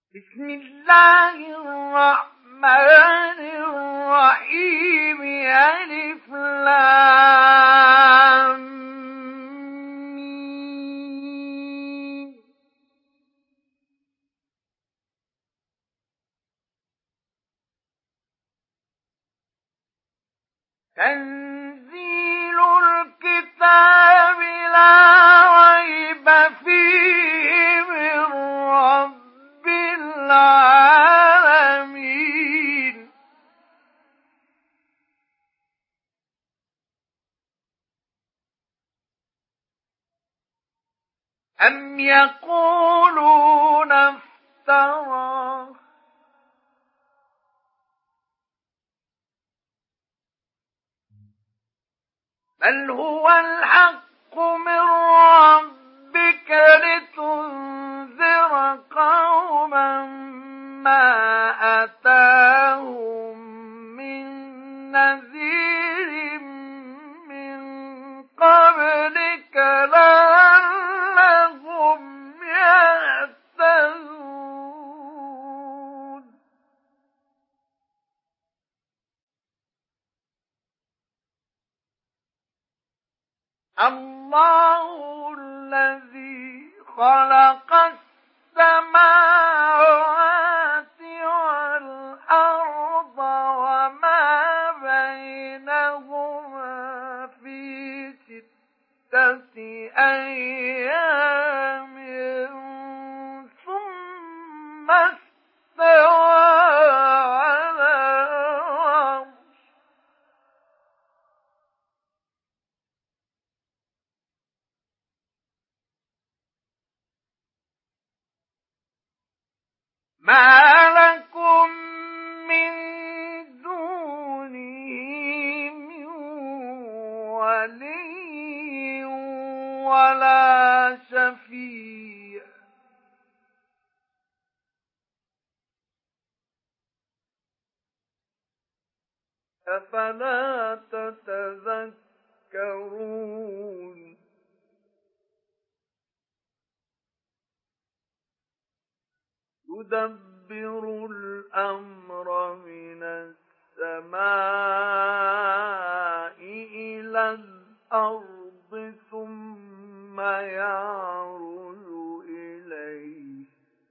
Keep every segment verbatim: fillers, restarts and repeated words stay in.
بسم الله الرحمن الرحيم. ألف لام ميم. تنزيل الكتاب لا ريب فيه من رب العالمين. أم يقولون افتراه بل هو الحق من ربك لتنذر قوما ما أتاهم من نذير من قبلك لعلهم يهتدون. الله الذي خلق السماوات والأرض وما بينهما في ستة أيام ثم استوى على العرش. ما لكم من دونه من ولي ولا شفيع أفلا تتذكرون. يدبر الأمر من السماء إلى الأرض ثم يعرج إليه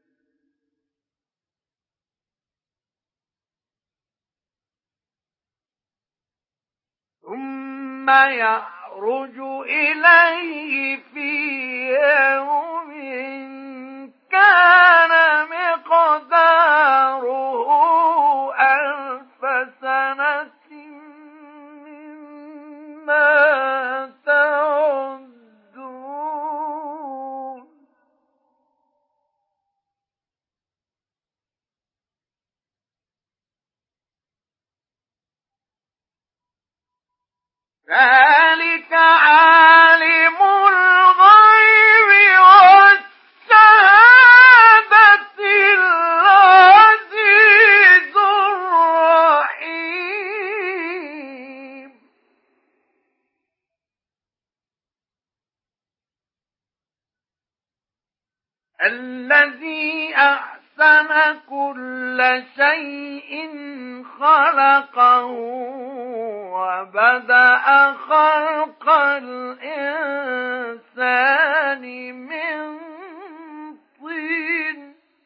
ثم يعرج إليه في يوم كان مقداره ألف سنة مما تعدون. ذلك عالم الغيب والشهادة العزيز الرحيم. الذي أحسن كل شيء خلقه وبدأ خلق الإنسان من طين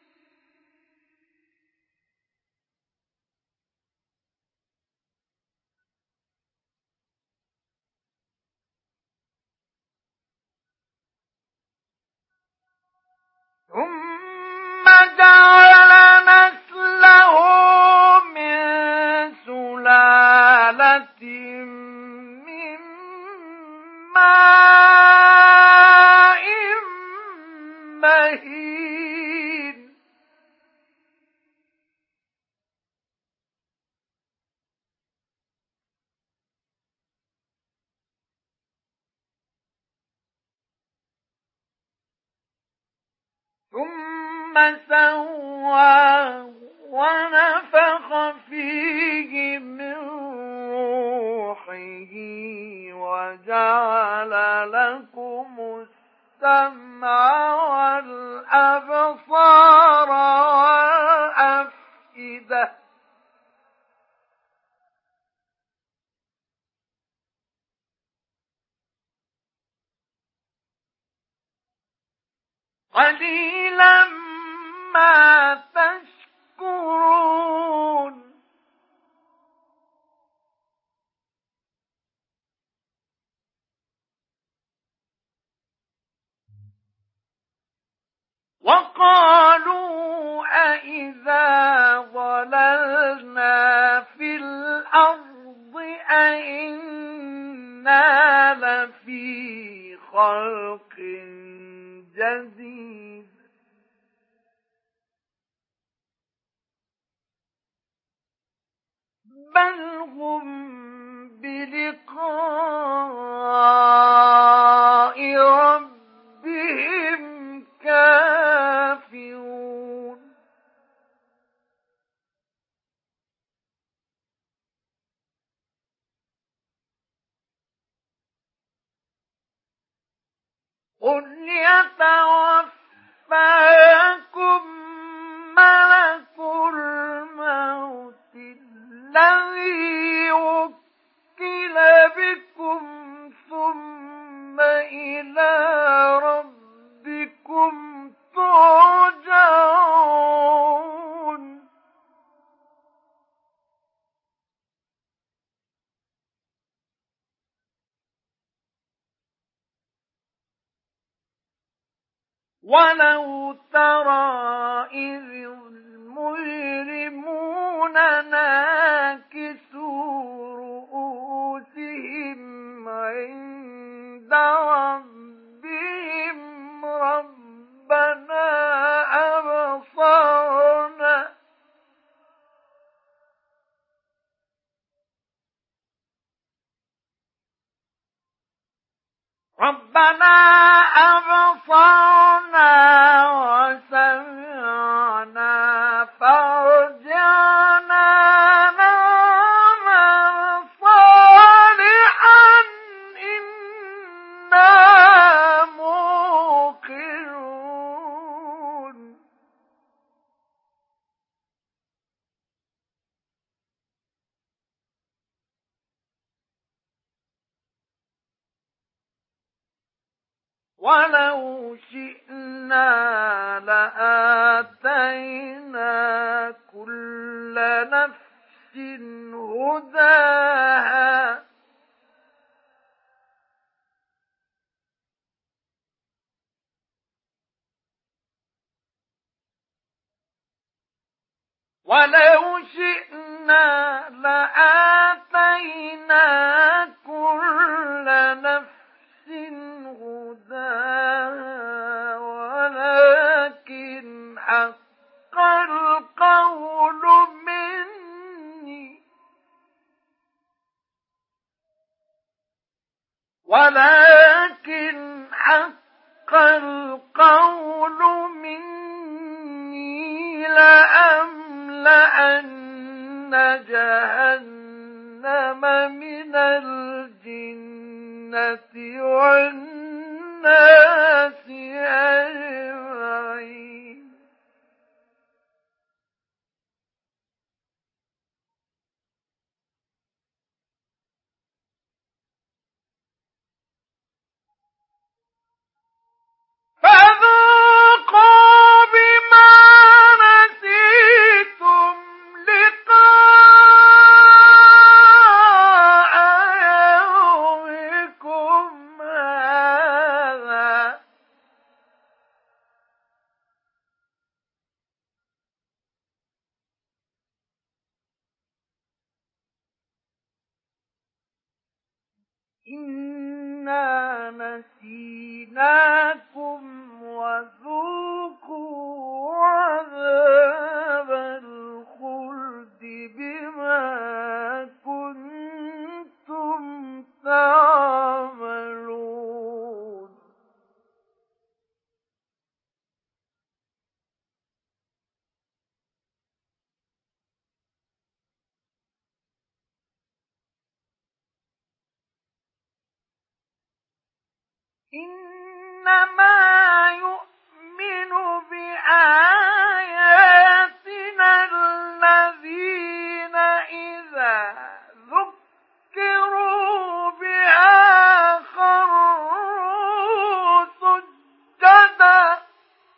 ثم جعل نسله من سلالة من ماء مهين. ثم سواه ونفخ فيه من روحه وجعل لكم السمع والأبصار قليلا ما تشكرون وقالوا أإذا ضللنا في الأرض أإنا لفي خلق جديد بل هم بلقاء ربهم كافرون قل يتوفاكم ملك الموت الذي وكل بكم ثم إلى ربكم ترجعون ولو ترى إذ المجرمون ناكسوا رؤوسهم عند ربهم ربنا أبصرنا ربنا أبصرنا وسمعنا فارجعنا نعمل صالحا إنا موقنون ولو شئنا لآتينا كل نفس هداها ولو شئنا لآتينا كل نفس هداها ولكن حق القول مني ولكن حق القول مني لأملأن جهنم من الجنة والناس أجمعين فذوقوا بما نسيتم لقاء يومكم هذا إنا نسيناكم وذوقوا عذاب الخلد بما كنتم تعملون إنما يؤمن بآياتنا الذين إذا ذكروا بها خروا سجدا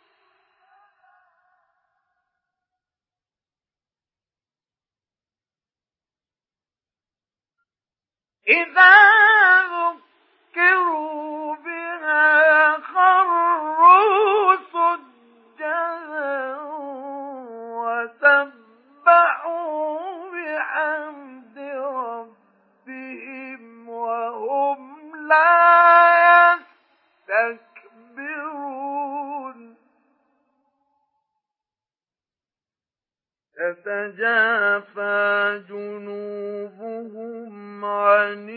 إذا ذكروا بها خروا سجدا وسبحوا بحمد ربهم وهم لا يستكبرون تتجافى جنوبهم عن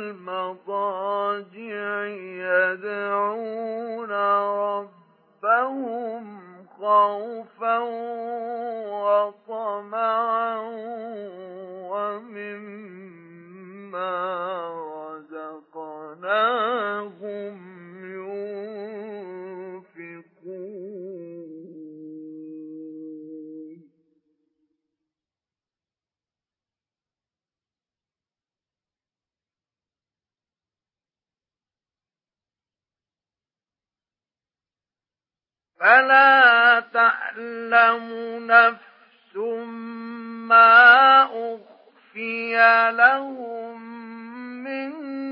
المضاجع يدعون ربهم خوفا وطمعا ومما رزقناهم ينفقون فلا تعلم نفس ما أخفي لهم من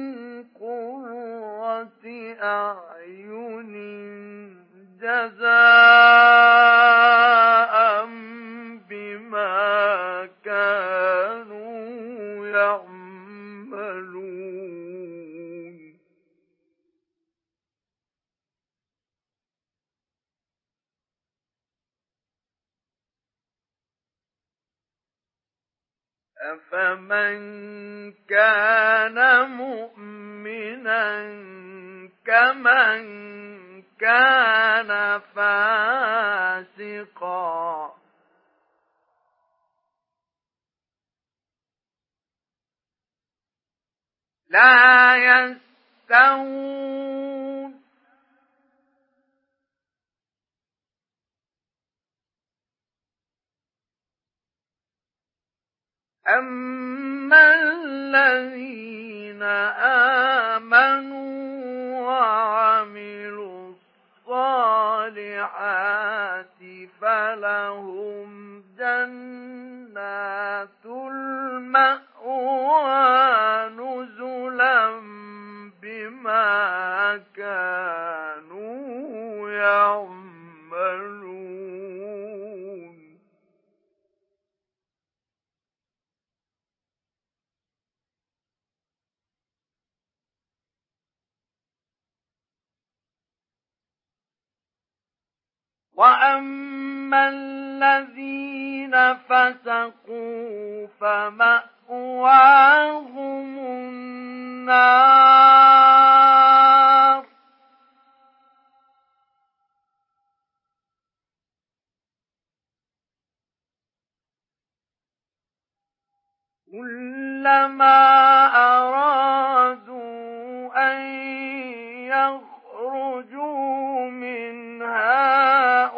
قرة أعين جزاء بما كانوا يعملون أفمن كان مؤمنا كمن كان فاسقا لا يستوون أما الذين آمنوا وعملوا الصالحات فلهم جنات المأوى نزلا بما كانوا يعملون وأما الذين فسقوا فمأواهم النار كلما أرادوا أن يخرجوا منها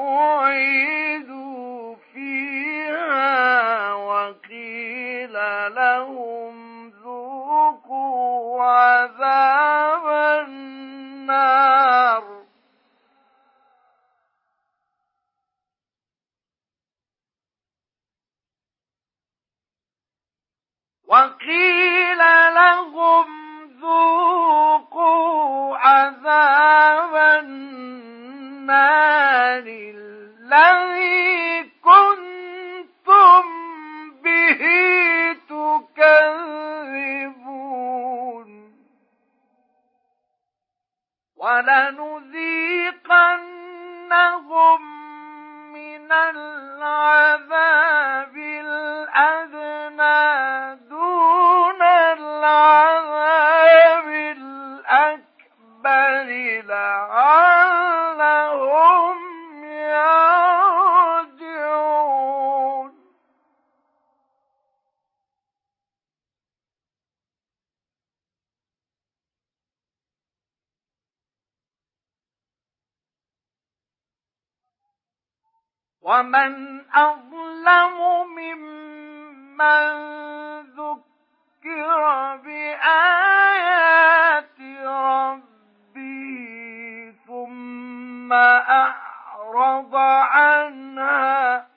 أعيدوا فيها وقيل لهم ذوقوا عذاب النار وقيل لهم ذوقوا عذاب النار الذي كنتم به تكذبون ولنذيقنهم من العذاب الأدنى دون العذاب الأكبر لعلهم يرجعون ومن أظلم ممن ذكر بآيات ربه ثم أعرض عنها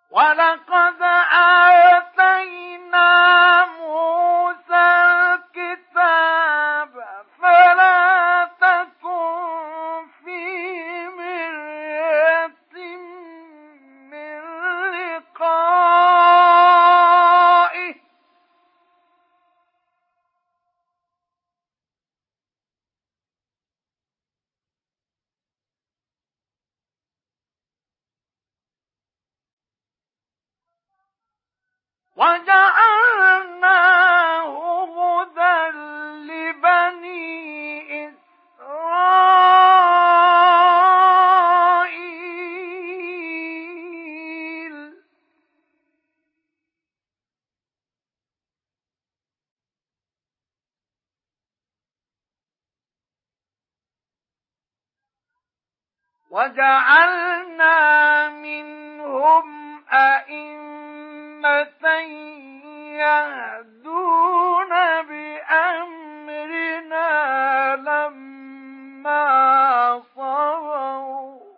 ولقد آتينا موسى الكتاب فلا تكن في مرية من لقائه وجعلناه هدى لبني إسرائيل وجعلنا منهم أئمة يهدون بأمرنا لما صبروا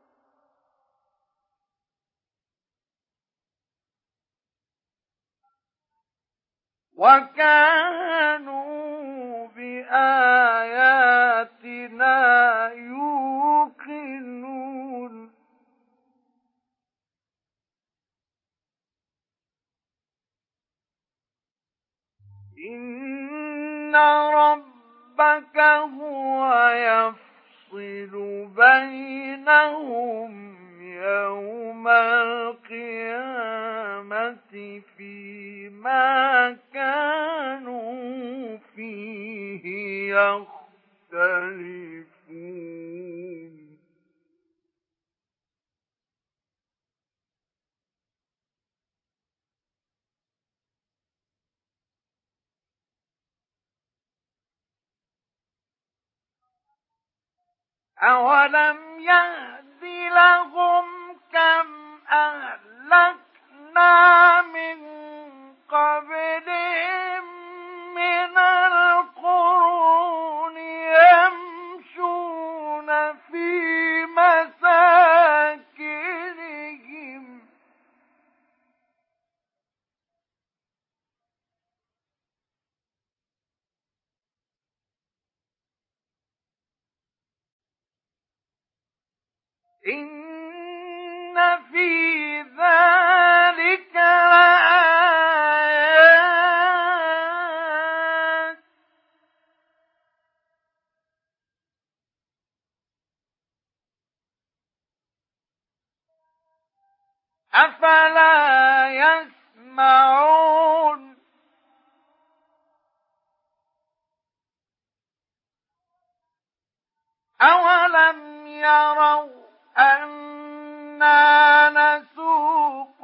وكانوا بآياتنا يوقنون إن ربك هو يفصل بينهم يوم القيامة فيما كانوا فيه يختلفون أولم يهد لهم كم أهلكنا من قبلهم من القرون يمشون في مساكنهم إن في ذلك لآيات أفلا يسمعون أولم يروا أنا نسوق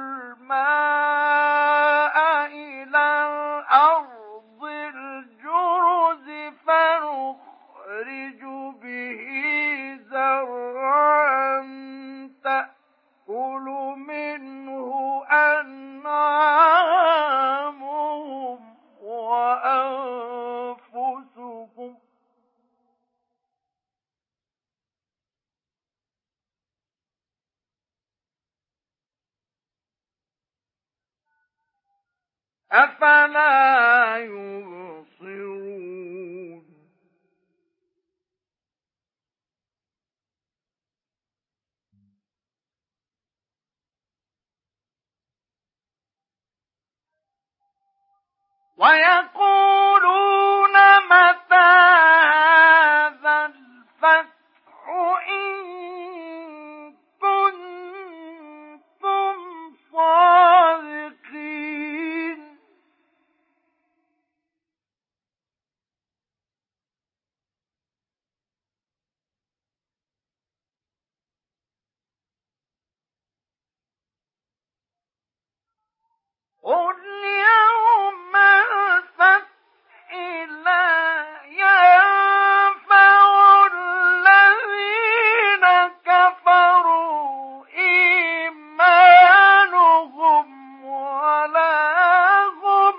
الماء إلى الأرض الجرز فنخرج به زرعا تأكل منه أنعامهم وأنفسهم أفلا يبصرون ويقولون متى هذا الفتح إن كنتم صادقين قل يوم الفتح لا ينفع الذين كفروا إيمانهم ولا هم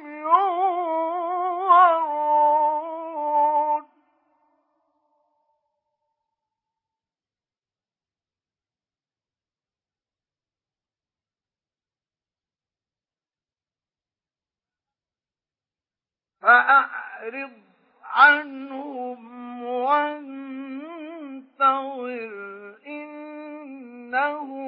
ينظرون فأعرض عنهم وانتظر إنهم